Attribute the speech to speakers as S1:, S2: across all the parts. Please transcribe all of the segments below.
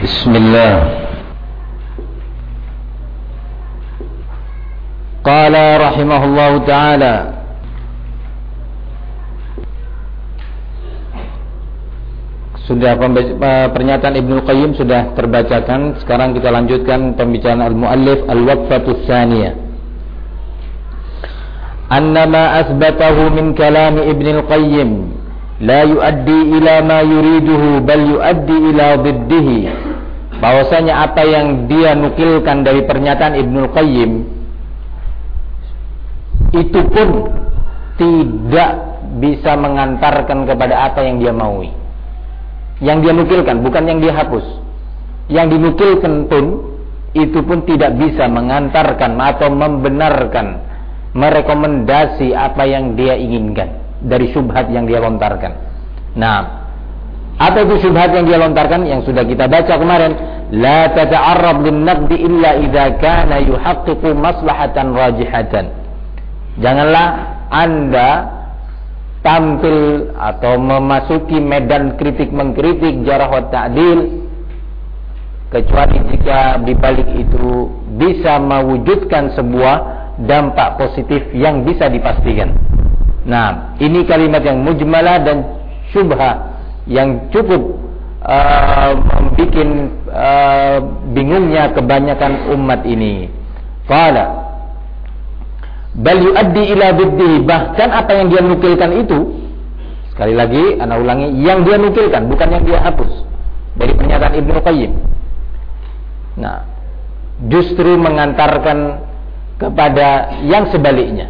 S1: Bismillah. Qala rahimahullahu ta'ala, sudah pernyataan Ibnu Qayyim sudah terbacakan. Sekarang kita lanjutkan pembicaraan al-muallif al-waqfatus tsaniyah. Annama asbatahu min kalam Ibnu Qayyim la yuaddi ila ma yuriduhu bal yuaddi ila diddihi. Bahwasanya apa yang dia nukilkan dari pernyataan Ibnu Qayyim itu pun tidak bisa mengantarkan kepada apa yang dia maui. Yang dia nukilkan, bukan yang dia hapus. Yang dinukilkan pun itu pun tidak bisa mengantarkan atau membenarkan, merekomendasi apa yang dia inginkan dari syubhat yang dia lontarkan. Nah, apa itu syubhat yang dia lontarkan? Yang sudah kita baca kemarin, la tata'arrab lin-naqdi illa idza kana yuhaqqiqu maslahatan rajihatan. Janganlah Anda tampil atau memasuki medan kritik mengkritik, jarah wa ta'dil, kecuali jika di balik itu bisa mewujudkan sebuah dampak positif yang bisa dipastikan. Nah, ini kalimat yang mujmalah dan syubhah yang cukup membuat bingungnya kebanyakan umat ini. Qala bal yuaddi ila biddihi, bahkan apa yang dia nukilkan itu, sekali lagi ana ulangi, yang dia nukilkan bukan yang dia hapus dari pernyataan Ibnu Qayyim. Nah, justru mengantarkan kepada yang sebaliknya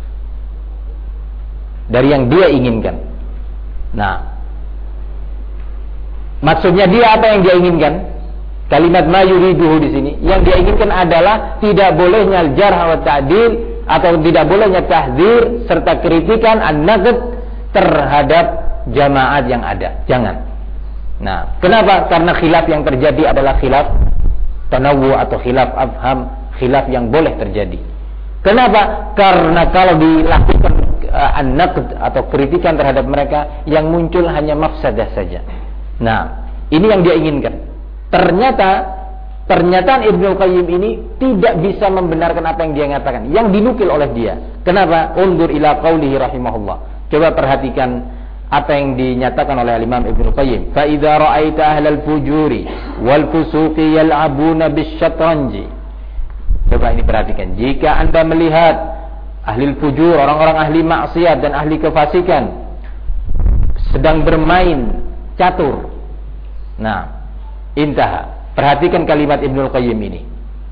S1: dari yang dia inginkan. Nah, maksudnya dia apa yang dia inginkan? Kalimat ma yuriduhu di sini, yang dia inginkan adalah tidak bolehnya jarh wa ta'dil atau tidak bolehnya tahdzir serta kritikan an-naqd terhadap jamaat yang ada. Jangan. Nah, kenapa? Karena khilaf yang terjadi adalah khilaf tanawwu atau khilaf afham, khilaf yang boleh terjadi. Kenapa? Karena kalau dilakukan an-naqd atau kritikan terhadap mereka, yang muncul hanya mafsadah saja. Nah, ini yang dia inginkan. Ternyata pernyataan Ibnu Qayyim ini tidak bisa membenarkan apa yang dia nyatakan, yang dinukil oleh dia. Kenapa? Undur ila qaulihi rahimahullah. Coba perhatikan apa yang dinyatakan oleh Imam Ibnu Qayyim. Fa idza ra'aita ahlal fujuri wal fusuqi yal'abuna bisyatranji. Coba ini perhatikan. Jika Anda melihat ahli fujur, orang-orang ahli maksiat dan ahli kefasikan sedang bermain catur. Nah, intaha. Perhatikan kalimat Ibnu Qayyim ini.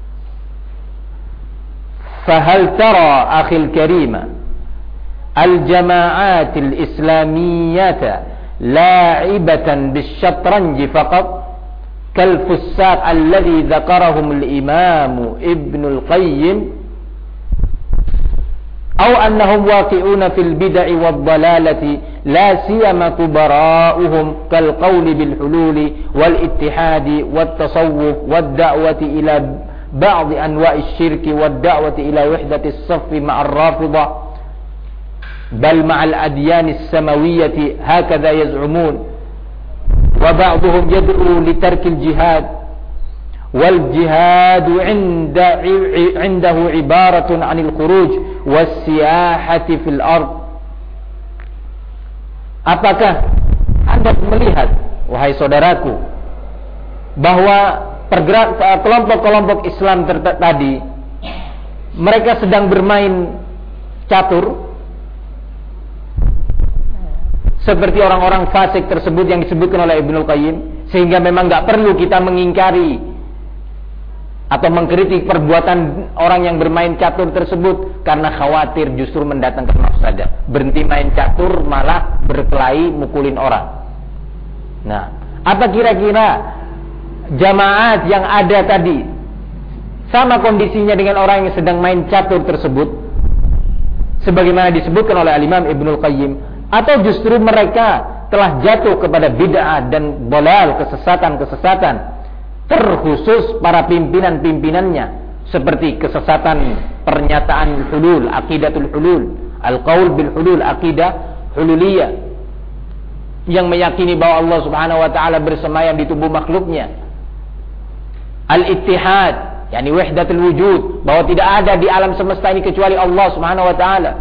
S1: Fahal tara akhil karima al-jama'at al-islamiyyah la'ibatan bisyatranji faqat kal fussaq alladhi dzakarahum al-imam Ibnu Qayyim أو أنهم واقعون في البدع والضلالة لا سيما كبراؤهم كالقول بالحلول والاتحاد والتصوف والدعوة إلى بعض أنواع الشرك والدعوة إلى وحدة الصف مع الرافضة بل مع الأديان السماوية هكذا يزعمون وبعضهم يدعو لترك الجهاد والجهاد عنده عبارة عن الخروج والسياحة في الأرض. Apakah Anda melihat, wahai saudaraku, bahwa kelompok-kelompok Islam tadi mereka sedang bermain catur seperti orang-orang fasik tersebut yang disebutkan oleh Ibnu Qayyim, sehingga memang nggak perlu kita mengingkari atau mengkritik perbuatan orang yang bermain catur tersebut karena khawatir justru mendatangkan mafsadah. Berhenti main catur malah berkelahi mukulin orang. Nah, apa kira-kira jamaat yang ada tadi sama kondisinya dengan orang yang sedang main catur tersebut sebagaimana disebutkan oleh Imam Ibnu Qayyim, atau justru mereka telah jatuh kepada bid'ah dan dhalal, kesesatan-kesesatan, terkhusus para pimpinan-pimpinannya, seperti kesesatan pernyataan hulul, aqidatul hulul, al-qaul bil hulul, aqidah hululiyah, yang meyakini bahwa Allah Subhanahu wa taala bersemayam di tubuh makhluknya, al-ittihad, yakni wahdatul wujud, bahwa tidak ada di alam semesta ini kecuali Allah Subhanahu wa taala.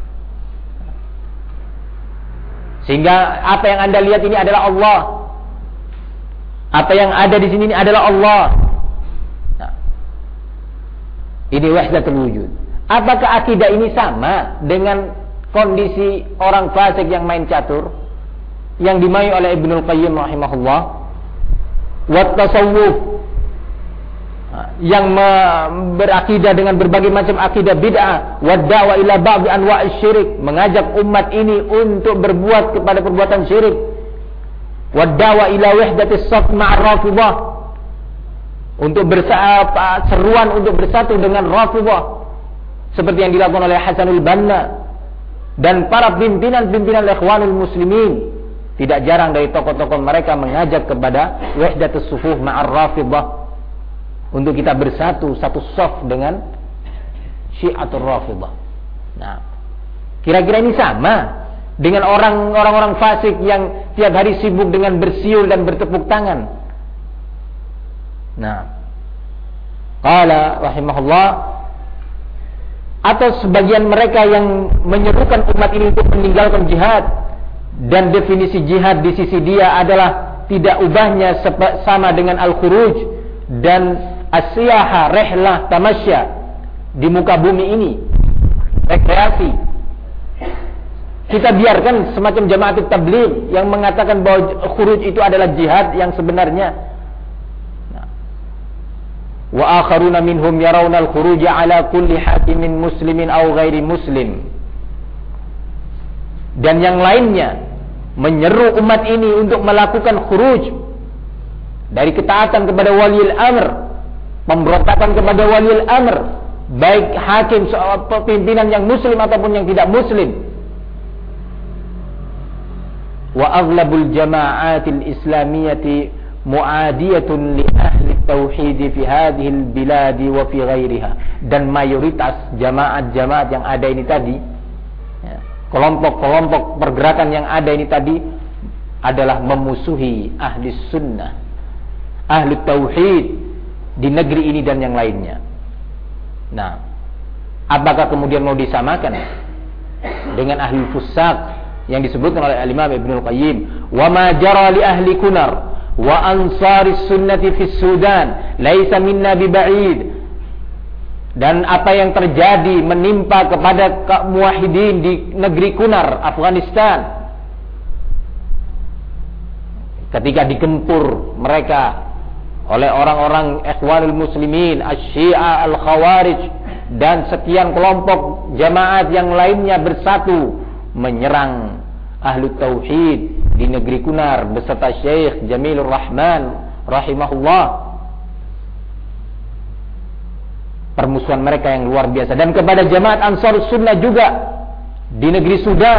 S1: Sehingga apa yang Anda lihat ini adalah Allah. Apa yang ada di sini ini adalah Allah. Nah, ini wahdatul wujud. Apakah akidah ini sama dengan kondisi orang fasik yang main catur yang dimaui oleh Ibnul Qayyim rahimahullah? Wat tasawuf, yang berakidah dengan berbagai macam akidah bid'ah, wa da'wa ila ba'd anwa'i syirik, mengajak umat ini untuk berbuat kepada perbuatan syirik, wa da'wa ila wahdatis shaf ma'ar rafidhah, untuk seruan untuk bersatu dengan Rafidhah seperti yang dilakukan oleh Hasanul Banna dan para pimpinan-pimpinan Ikhwanul Muslimin. Tidak jarang dari tokoh-tokoh mereka mengajak kepada wahdatus sufuh ma'ar Rafidhah, untuk kita bersatu satu shaf dengan Syiatul Rafidhah. Nah, kira-kira ini sama dengan orang-orang fasik yang tiap hari sibuk dengan bersiul dan bertepuk tangan. Nah, qala rahimahullah, atau sebagian mereka yang menyerukan umat ini untuk meninggalkan jihad, dan definisi jihad di sisi dia adalah tidak ubahnya sama dengan al-khuruj dan as-siyaha, rehlah, tamasya di muka bumi ini, rekreasi. Kita biarkan semacam jamaah tabligh yang mengatakan bahwa khuruj itu adalah jihad yang sebenarnya. Wa akharuna minhum yarawna al-khuruja ala kulli hakimin muslimin aw ghairi muslim. Dan yang lainnya menyeru umat ini untuk melakukan khuruj dari ketaatan kepada waliul amr, pemberontakan kepada waliul amr, baik hakim, pimpinan yang muslim ataupun yang tidak muslim. Wa aghlabul jama'atil islamiyati mu'adiyatun li ahli tauhid fi hadhihi al-bilad wa fi ghairiha. Dan mayoritas jamaat-jamaat yang ada ini tadi, kelompok-kelompok pergerakan yang ada ini tadi adalah memusuhi ahli sunnah, ahli tauhid di negeri ini dan yang lainnya. Nah, apakah kemudian mau disamakan dengan ahli fusaq yang disebutkan oleh Al-Imam Ibnul Qayyim? Wa ma jara li ahli kunar wa ansaris sunnati fis Sudan laisa minna biba'id. Dan apa yang terjadi menimpa kepada muwahhidin di negeri Kunar, Afghanistan, ketika digempur mereka oleh orang-orang Ikhwanul Muslimin, Asy-Syiah, Al-Khawarij, dan sekian kelompok jamaat yang lainnya bersatu menyerang Ahlu Tauhid di negeri Kunar beserta Syekh Jamilur Rahman rahimahullah. Permusuhan mereka yang luar biasa. Dan kepada jamaat Ansar Sunnah juga di negeri Sudan.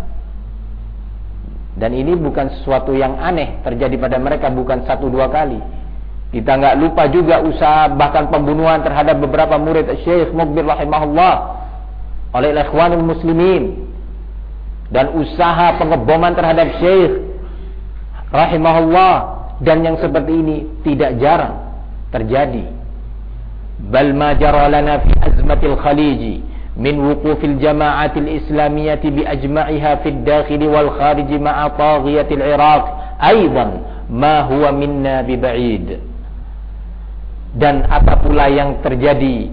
S1: Dan ini bukan sesuatu yang aneh terjadi pada mereka, bukan 1-2 kali. Kita nggak lupa juga usaha bahkan pembunuhan terhadap beberapa murid Syekh Muqbil rahimahullah oleh Ikhwanul Muslimin, dan usaha pengeboman terhadap Syekh rahimahullah. Dan yang seperti ini tidak jarang terjadi. Bal ma jara lana fi azmatil khalij min wuqufil jama'atil islamiyyati bi ajma'iha fid dakhil wal kharij ma'a taghiyatil Iraq aidan ma huwa minna bi ba'id. Dan apa pula yang terjadi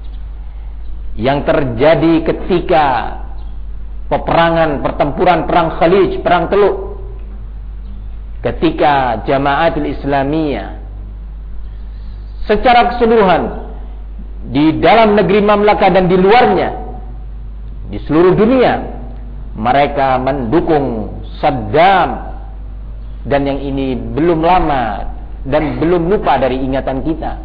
S1: ketika peperangan, pertempuran perang Khalij, perang Teluk, ketika Jamaatul Islamiyah secara keseluruhan di dalam negeri mamlakah dan di luarnya, di seluruh dunia, mereka mendukung Saddam. Dan yang ini belum lama dan belum lupa dari ingatan kita.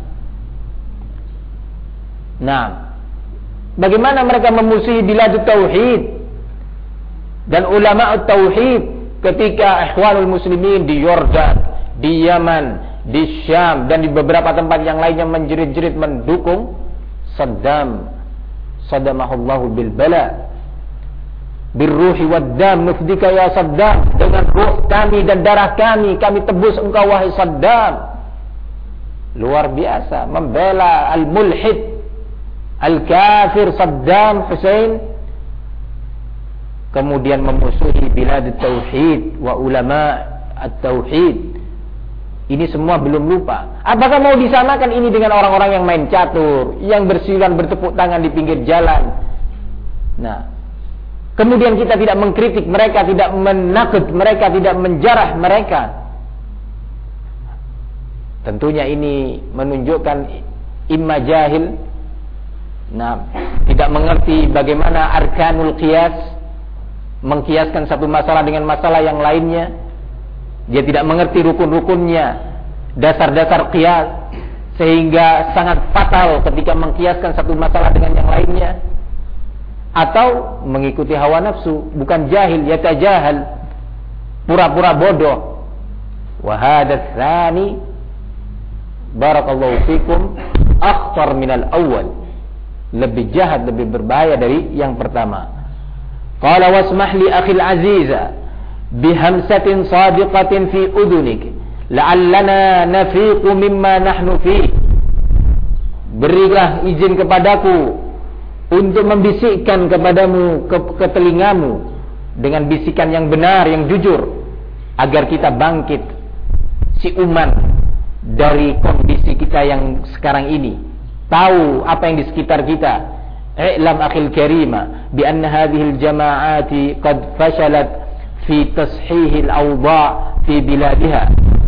S1: Nah, bagaimana mereka memusuhi biladut tauhid dan ulama tauhid ketika Ikhwanul Muslimin di Yordan, di Yaman, di Syam, dan di beberapa tempat yang lainnya menjerit-jerit mendukung Saddam, sadamahullahu bil bala, birruhi wad dam nufdika ya Saddam, dengan ruh kami dan darah kami tebus engkau wahai Saddam. luar biasa, membela al-mulhid, al-kafir Saddam Hussein, kemudian memusuhi bilad tauhid wa ulama at-tauhid. Ini semua belum lupa. Apakah mau disamakan ini dengan orang-orang yang main catur, yang bersiulan bertepuk tangan di pinggir jalan? Nah, kemudian kita tidak mengkritik mereka, tidak menakut mereka, tidak menjarah mereka. Tentunya ini menunjukkan imma jahil, nah, tidak mengerti bagaimana arkanul qiyas, mengkiaskan satu masalah dengan masalah yang lainnya. Dia tidak mengerti rukun-rukunnya, dasar-dasar qiyas, sehingga sangat fatal ketika mengkiaskan satu masalah dengan yang lainnya. Atau mengikuti hawa nafsu, bukan jahil, yatajahal, pura-pura bodoh. Wa hadha tsani, barakallahu fikum, akhtar minal awal, lebih jahat, lebih berbahaya dari yang pertama. Qala wasmah li akhil aziza bihamsatin sadiqatin fi udunik la'allana nafiqu mimma nahnu fi. Berilah izin kepadaku untuk membisikkan kepadamu, ke telingamu, dengan bisikan yang benar, yang jujur, agar kita bangkit siuman dari kondisi kita yang sekarang ini, tahu apa yang di sekitar kita. I'lam akhil karima bi anna hadhihi al-jama'ati qad fashalat fi tashih al-awda' fi biladiha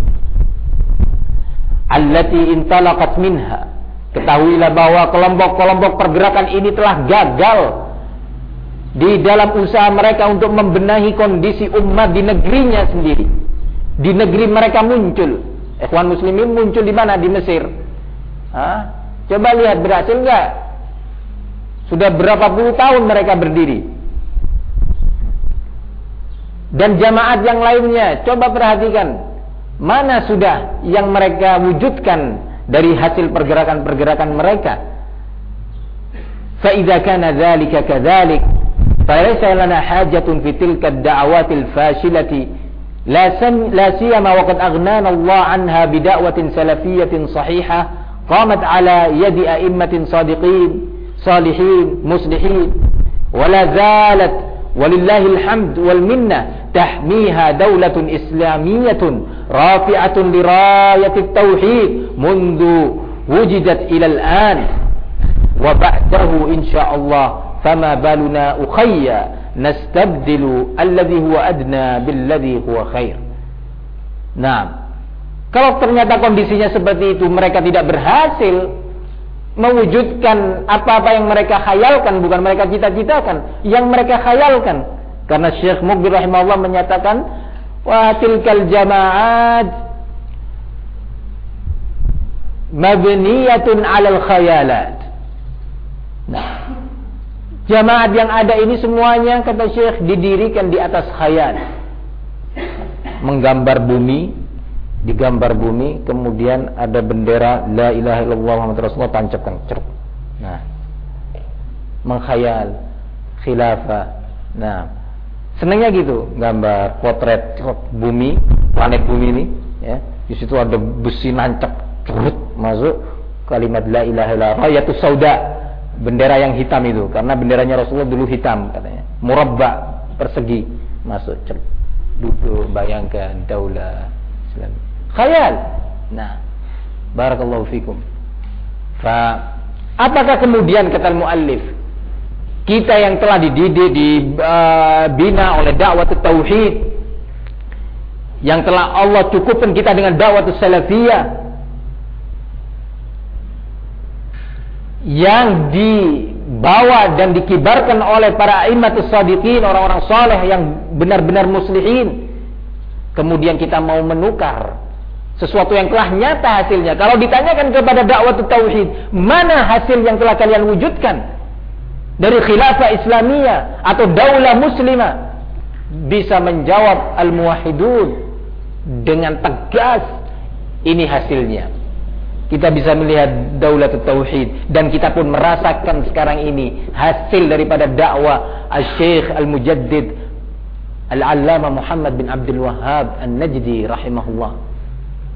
S1: allati intalaqat minha. Ketahuilah bahwa kelompok-kelompok pergerakan ini telah gagal di dalam usaha mereka untuk membenahi kondisi umat di negerinya sendiri. Di negeri mereka muncul. Ikhwan muslimin muncul di mana? Di Mesir. Coba lihat, berhasil enggak? Sudah berapa puluh tahun mereka berdiri. Dan jamaat yang lainnya, coba perhatikan, mana sudah yang mereka wujudkan dari hasil pergerakan-pergerakan mereka. Fa idza kana dzalika kadzalik, fa laysa lana hajatun fi tilka ad-da'awatil fashilati la siyama wa qad aghnana Allah anha bi da'watin salafiyyatin sahihah qamat ala yadi a'immatin sadiqin salihin muslihin wa la zalat walillahil hamd wal minnah tahmiha daulatun islamiyatun rafi'atun lirayatit tauhid mundu wujidat ilal an wa ba'dahu insyaallah fama baluna ukhayya nastabdilu alladhi huwa adna billadhi huwa khair. Nah, kalau ternyata kondisinya seperti itu, mereka tidak berhasil mewujudkan apa-apa yang mereka khayalkan, bukan mereka cita-citakan, yang mereka khayalkan. Karena Syekh Muqbil rahimahullah menyatakan, wa tilkal jama'at mabniyatun 'alal khayalat. Nah, jamaat yang ada ini semuanya, kata Syekh, didirikan di atas khayal. Menggambar bumi, digambar bumi, kemudian ada bendera la ilaha illallah Muhammad Rasulullah, tancapkan, ceruk. Nah, mengkhayal khilafah. Nah, senangnya gitu, gambar potret bumi, planet bumi ini, ya. Di situ ada besi nancap, cerut, masuk kalimat la ilaha illallah, rayatus sauda, bendera yang hitam itu, karena benderanya Rasulullah dulu hitam katanya, murabba, persegi, masuk, cerut, duduk, bayangkan daulah Islam. Khayal. Nah, barakallahu fikum. Apakah kemudian kata al-muallif, kita yang telah dididik, dibina oleh dakwah tauhid, yang telah Allah cukupkan kita dengan dakwah salafiyah, yang dibawa dan dikibarkan oleh para a'immatus shadiqin, orang-orang saleh yang benar-benar muslihin, kemudian kita mau menukar sesuatu yang telah nyata hasilnya. Kalau ditanyakan kepada dakwah tauhid, mana hasil yang telah kalian wujudkan dari khilafah Islamiyah atau daulah muslimah, bisa menjawab al-muwahhidun dengan tegas, ini hasilnya. Kita bisa melihat daulah tauhid, dan kita pun merasakan sekarang ini hasil daripada dakwah al-Syekh al-Mujaddid Al-Allamah Muhammad bin Abdul Wahhab An-Najdi rahimahullah.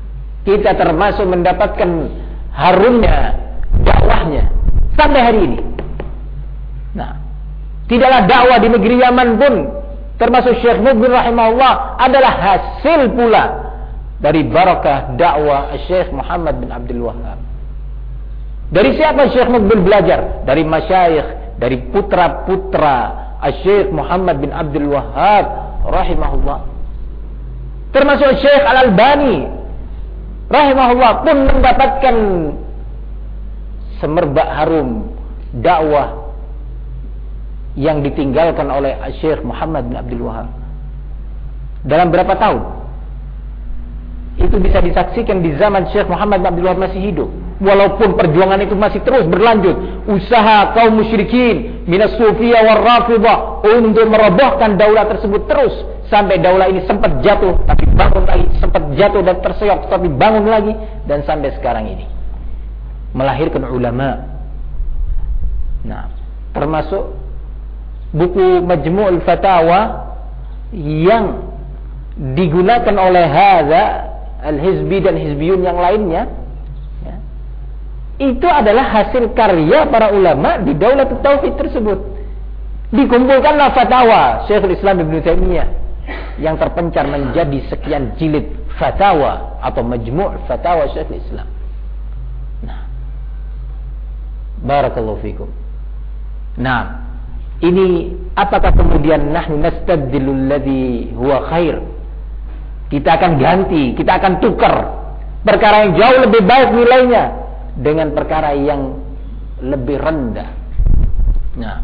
S1: kita termasuk mendapatkan harumnya dakwahnya sampai hari ini. Nah, tidaklah dakwah di negeri Yaman pun termasuk Syekh Mukbil rahimahullah adalah hasil pula dari barakah dakwah Syekh Muhammad bin Abdul Wahhab. Dari siapa Syekh Mukbil belajar? Dari masyayikh, dari putra-putra Syekh Muhammad bin Abdul Wahhab rahimahullah. Termasuk Syekh Al-Albani rahimahullah pun mendapatkan semerbak harum dakwah yang ditinggalkan oleh Syekh Muhammad bin Abdul Wahhab. Dalam berapa tahun? Itu bisa disaksikan di zaman Syekh Muhammad bin Abdul Wahhab masih hidup. Walaupun perjuangan itu masih terus berlanjut, usaha kaum musyrikin minas sufiyah war rafidah untuk merobohkan daulah tersebut terus sampai daulah ini sempat jatuh tapi bangun lagi, sempat jatuh dan terseok tapi bangun lagi, dan sampai sekarang ini melahirkan ulama. Nah, termasuk buku Majmu'ul Fatawa yang digunakan oleh hadza al-hizbi dan hizbiyun yang lainnya, ya, itu adalah hasil karya para ulama di Daulah Tauhid tersebut. Dikumpulkanlah fatwa Syekhul Islam Ibnu Taimiyah yang terpencar menjadi sekian jilid fatwa atau Majmu' Fatawa Syekhul Islam. Nah, barakallahu fikum. Nah, ini apakah kemudian nahnu nastadilul ladzi huwa khair? Kita akan ganti, kita akan tukar perkara yang jauh lebih baik nilainya dengan perkara yang lebih rendah. Nah,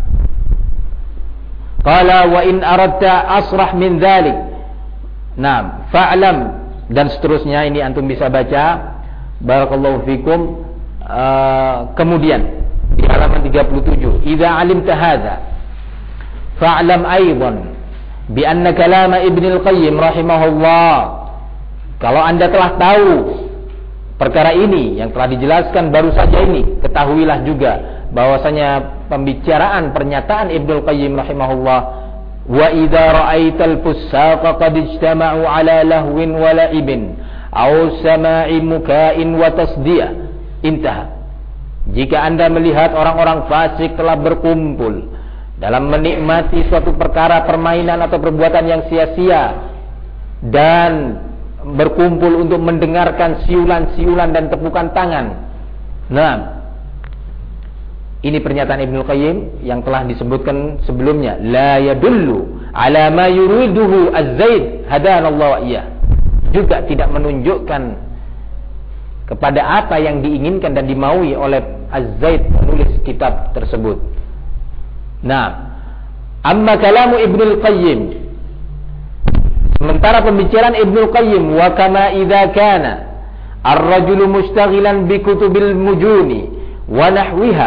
S1: qala wa in aradta asrah min dzalik. Nah, fa'lam, dan seterusnya ini antum bisa baca. Barakallahu fikum. Kemudian di halaman 37, idza alimta hadza fa'lam aidan bi anna kalam Ibnu Al-Qayyim rahimahullah. Kalau Anda telah tahu perkara ini yang telah dijelaskan baru saja ini, ketahuilah juga bahwasanya pembicaraan pernyataan Ibnu Al-Qayyim rahimahullah, wa idza ra'aital fusaqa qad ijtama'u ala lahwin wa la'ibin aw sama'i muka'in wa tasdiyah, intaha. Jika Anda melihat orang-orang fasik telah berkumpul dalam menikmati suatu perkara permainan atau perbuatan yang sia-sia dan berkumpul untuk mendengarkan siulan-siulan dan tepukan tangan. Nah, ini pernyataan Ibnu Qayyim yang telah disebutkan sebelumnya. La yadullu ala ma yuriduhu az-Zaid hadanallahu wa iyyah. Juga tidak menunjukkan kepada apa yang diinginkan dan dimaui oleh Az-Zaid penulis kitab tersebut. Nah, amma kalamu Ibnu Qayyim, sementara pembicaraan Ibnu Qayyim, wa kama idza kana ar-rajulu mushtaghilan bi kutubil mujuni wa nahwiha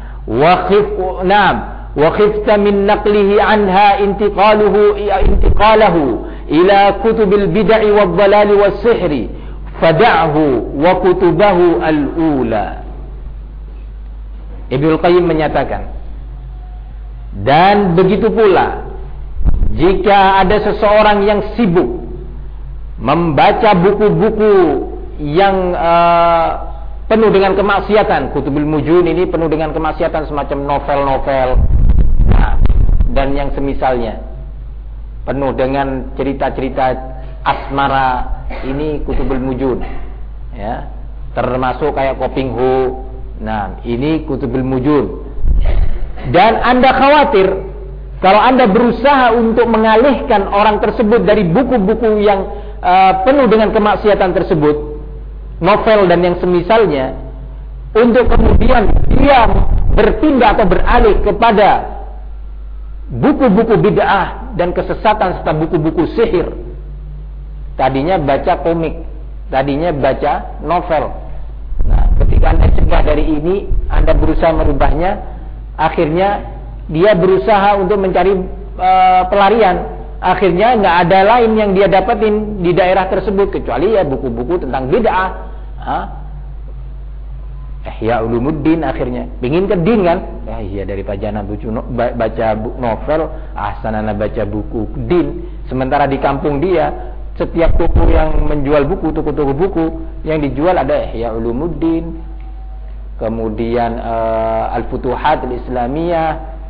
S1: wa khifta min naqlihi anha intiqalahu ila kutubil bid'ah wad dhalal was sihri fada'hu wa kutubahu al-ula. Ibnu Qayyim menyatakan, dan begitu pula jika ada seseorang yang sibuk membaca buku-buku yang penuh dengan kemaksiatan, kutubul mujun ini penuh dengan kemaksiatan semacam novel-novel, nah, dan yang semisalnya, penuh dengan cerita-cerita asmara, ini kutubul mujun, ya, termasuk kayak Koping Ho. Nah, ini kutubul mujun. Dan Anda khawatir kalau Anda berusaha untuk mengalihkan orang tersebut dari buku-buku yang penuh dengan kemaksiatan tersebut, novel dan yang semisalnya, untuk kemudian dia berpindah atau beralih kepada buku-buku bid'ah dan kesesatan serta buku-buku sihir. Tadinya baca komik, tadinya baca novel. Nah, ketika Anda cegah dari ini, Anda berusaha merubahnya, akhirnya dia berusaha untuk mencari pelarian. Akhirnya nggak ada lain yang dia dapetin di daerah tersebut kecuali ya buku-buku tentang bid'ah. Ihya Ulumuddin, akhirnya pingin ke din kan? Ya iya, daripada anak baca novel, ahsan anak baca buku din. Sementara di kampung dia setiap toko yang menjual buku, toko-toko buku yang dijual ada Ihya Ulumuddin, kemudian Al-Futuhat Al-Islamiyah,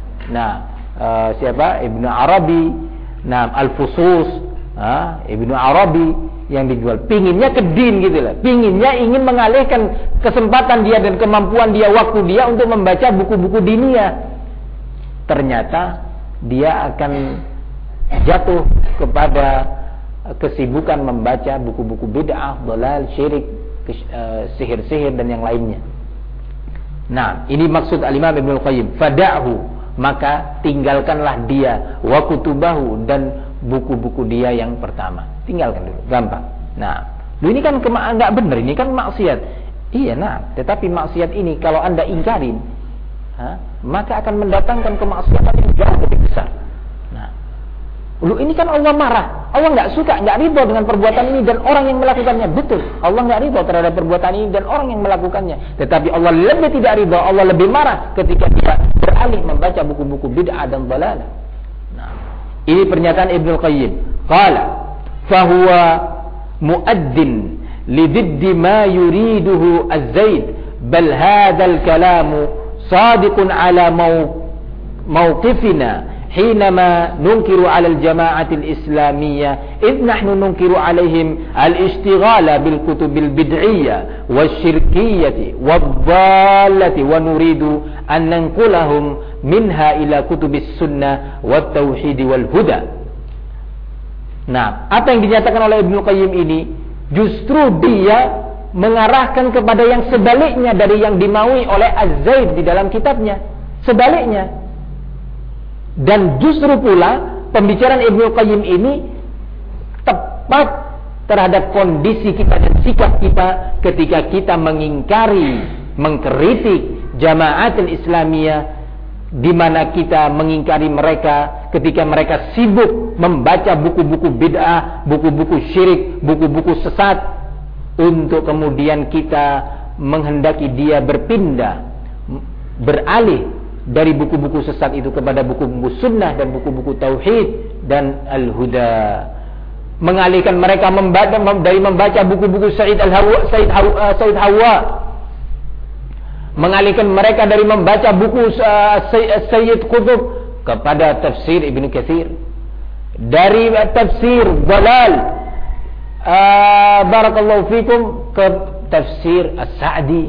S1: siapa? Ibnu Arabi, Al-Fusus, Ibnu Arabi yang dijual. Pinginnya kedin gitu lah. Pinginnya ingin mengalihkan kesempatan dia dan kemampuan dia, waktu dia untuk membaca buku-buku diniyah. Ternyata dia akan jatuh kepada kesibukan membaca buku-buku bid'ah, dhalal, syirik, sihir-sihir dan yang lainnya. Nah, ini maksud Al-Imam Ibnu Qayyim. Fada'hu, maka tinggalkanlah dia, wa kutubahu, dan buku-buku dia yang pertama. Tinggalkan dulu, gampang. Nah, ini kan enggak benar, ini kan maksiat. Iya, tetapi maksiat ini kalau Anda ingkarin, maka akan mendatangkan kemaksiatan yang jauh lebih besar. Ini kan Allah marah, Allah nggak suka, nggak ridho dengan perbuatan ini dan orang yang melakukannya. Betul, Allah nggak ridho terhadap perbuatan ini dan orang yang melakukannya. Tetapi Allah lebih tidak ridho, Allah lebih marah ketika dia beralih membaca buku-buku bid'ah dan dhalalah. Ini pernyataan Ibnu Qayyim. Qala, fahuwa muaddin lididdi ma yuriduhu az-zaid, bal hadzal kalamu sadiqun ala mawqifina حينما ننكر على الجماعة الإسلامية إذ نحن ننكر عليهم الاشتغال بالكتب البدعية والشركية والضالة ونريد أن ننقلهم منها إلى كتب السنة والتوحيد والهدى. Nah, apa yang dinyatakan oleh Ibnu Qayyim ini justru dia mengarahkan kepada yang sebaliknya dari yang dimaui oleh Az-Zaid di dalam kitabnya. Sebaliknya. Dan justru pula pembicaraan Ibnu Qayyim ini tepat terhadap kondisi kita dan sikap kita ketika kita mengingkari, mengkritik Jama'atul Islamiyah, di mana kita mengingkari mereka ketika mereka sibuk membaca buku-buku bid'ah, buku-buku syirik, buku-buku sesat, untuk kemudian kita menghendaki dia berpindah, beralih dari buku-buku sesat itu kepada buku-buku sunnah dan buku-buku tauhid dan al-huda. Mengalihkan mereka dari membaca buku-buku Said Hawa, mengalihkan mereka dari membaca buku Sayyid Qutb kepada tafsir Ibnu Katsir, dari tafsir Dhalal barakallahu fikum ke tafsir As-Sa'di.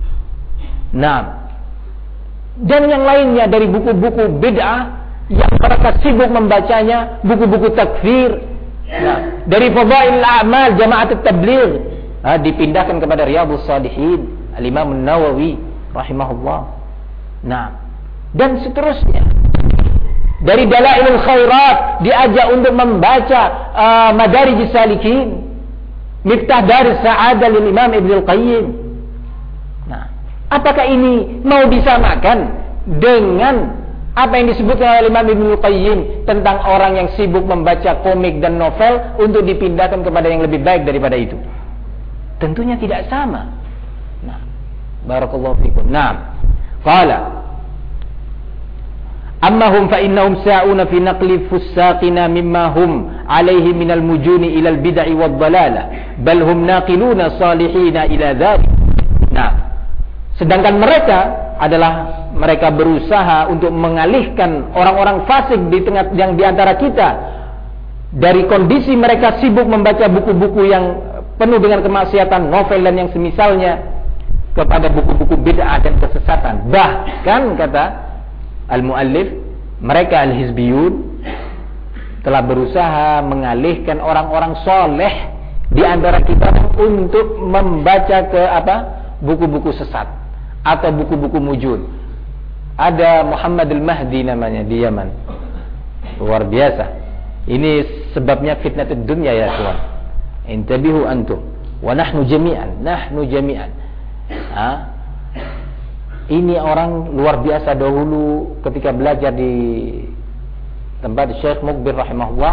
S1: Dan yang lainnya dari buku-buku bid'ah yang mereka sibuk membacanya, buku-buku takfir. Dari Fadail A'mal Jama'at At-Tabligh dipindahkan kepada Riyadhus Shalihin Al-Imam An-Nawawi rahimahullah. Dan seterusnya. Dari Dalailul Khairat diajak untuk membaca Madarijus Salikin, Miftah Darus Sa'adah lil Imam Ibnu Qayyim. Apakah ini mau disamakan dengan apa yang disebutkan oleh Imam Ibnu Qayyim tentang orang yang sibuk membaca komik dan novel untuk dipindahkan kepada yang lebih baik daripada itu? Tentunya tidak sama. Barakallahu fikum. Qala amma hum fa innahum sa'una fi naqli fusaqina mimma hum alayhi min al-mujuni ila al-bid'i wad-dhalalah bal hum naqiluna salihina ila dhalik. Sedangkan mereka berusaha untuk mengalihkan orang-orang fasik di antara kita dari kondisi mereka sibuk membaca buku-buku yang penuh dengan kemaksiatan, novel dan yang semisalnya, kepada buku-buku bid'ah dan kesesatan. Bahkan kata al-muallif, mereka al-hizbiyun telah berusaha mengalihkan orang-orang soleh di antara kita untuk membaca ke buku-buku sesat atau buku-buku mujud. Ada Muhammad al-Mahdi namanya di Yaman. Luar biasa. Ini sebabnya fitnatud dunya ya kawan. Intabihu antum wa nahnu jami'an. Ini orang luar biasa dahulu ketika belajar di tempat Syekh Mukbir rahimahullah.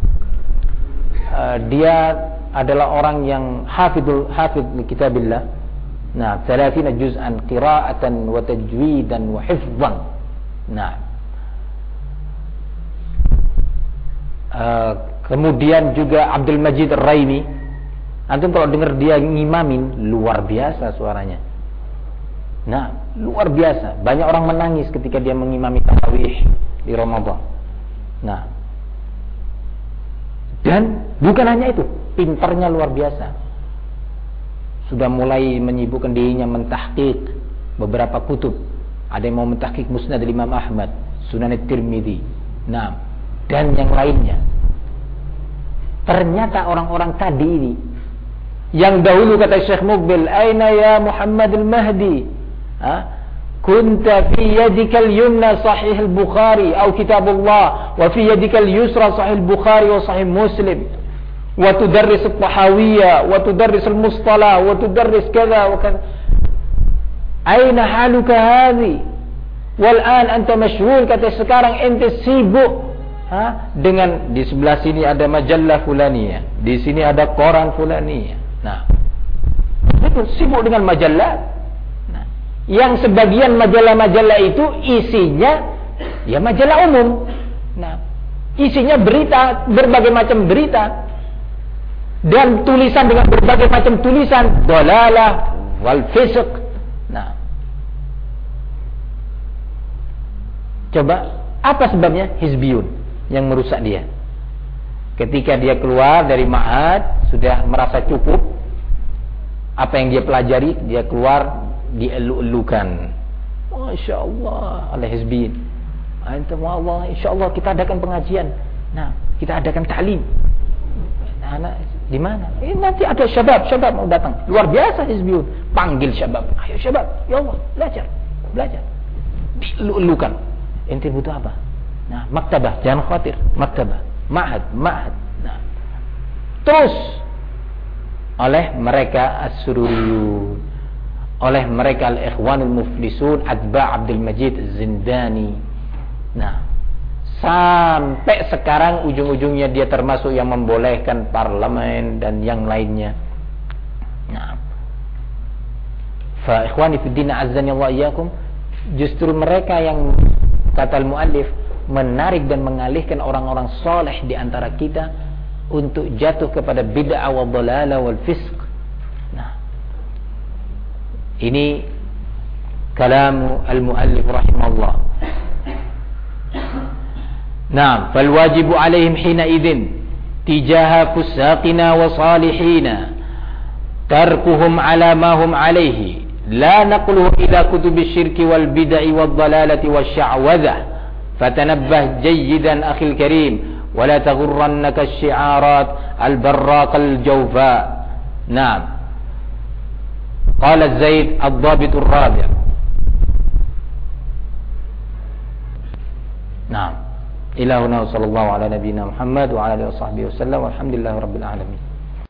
S1: Dia adalah orang yang hafidh kitabillah. 30 juz'an qira'atan wa tajwidan wa hifdhan. Kemudian juga Abdul Majid Ar-Raimi. Antum kalau dengar dia ngimamin, luar biasa suaranya. Nah, luar biasa. Banyak orang menangis ketika dia mengimami tarawih di Ramadan. Nah, dan bukan hanya itu, pintarnya luar biasa. Sudah mulai menyibukkan dirinya mentahqiq beberapa kutub. Ada yang mau mentahqiq Musnad Imam Ahmad, Sunan At-Tirmidzi, nah, dan yang lainnya. Ternyata orang-orang tadi ini yang dahulu kata Syekh Muqbil, "Aina ya Muhammad al-Mahdi? Kunta fi yadika al-yumna sahih al-Bukhari atau kitabullah wa fi yadika al-yusra sahih al-Bukhari wa sahih Muslim wa tudarris al-Tahawiyya wa tudarris al-Mustalah wa tudarris kadza wa kadza. Aina haluka hadhi? Wal an anta mashghul." Kata sekarang ente sibuk dengan di sebelah sini ada majalah fulaniyah, di sini ada koran fulaniyah. Nah, betul, sibuk dengan majalah. Nah, yang sebagian majalah-majalah itu isinya ya majalah umum. Nah, isinya berita, berbagai macam berita dan tulisan dengan berbagai macam tulisan, dhalalah wal fisq. Nah, coba apa sebabnya? Hizbiyun yang merusak dia. Ketika dia keluar dari ma'had, sudah merasa cukup apa yang dia pelajari, dia keluar dielu-elukan. Masya Allah, oleh hizbiyin. Allah, insya Allah kita adakan pengajian. Nah, kita adakan ta'lim. Nah, di mana? Nanti ada syabab mau datang. Luar biasa hizbiyun. Panggil syabab. Ayo syabab, ya Allah, belajar. Dielu-elukan. Ente butuh apa? Nah, maktabah, jangan khawatir, maktabah, ma'had. Nah, terus oleh mereka as-sururiyun, oleh mereka al-ikhwanul muflisun, atba' Abdul Majid Az-Zindani. Nah, sampai sekarang ujung-ujungnya dia termasuk yang membolehkan parlemen dan yang lainnya. Nah, fa ikhwani fid din azzani wa iyyakum, justru mereka yang kata al-muallif menarik dan mengalihkan orang-orang soleh di antara kita untuk jatuh kepada bid'ah wa dhalalah wal fisq. Nah, ini kalam al-muallif rahimahullah. Nah, fal wajibu alaihim hina idzin tijaha fusaqina wa salihina tarkuhum ala ma hum alaihi la naqluhu ila kutubi syirki wal bid'ah wad dhalalati wasya'wadhah. فتنبه جيدا أخي الكريم ولا تغرنك الشعارات البراق الجوفاء. نعم. قال الزيد الضابط الرابع. نعم. إلى هنا وصلى الله على نبينا محمد وعلى آله وصحبه وسلم والحمد لله رب العالمين.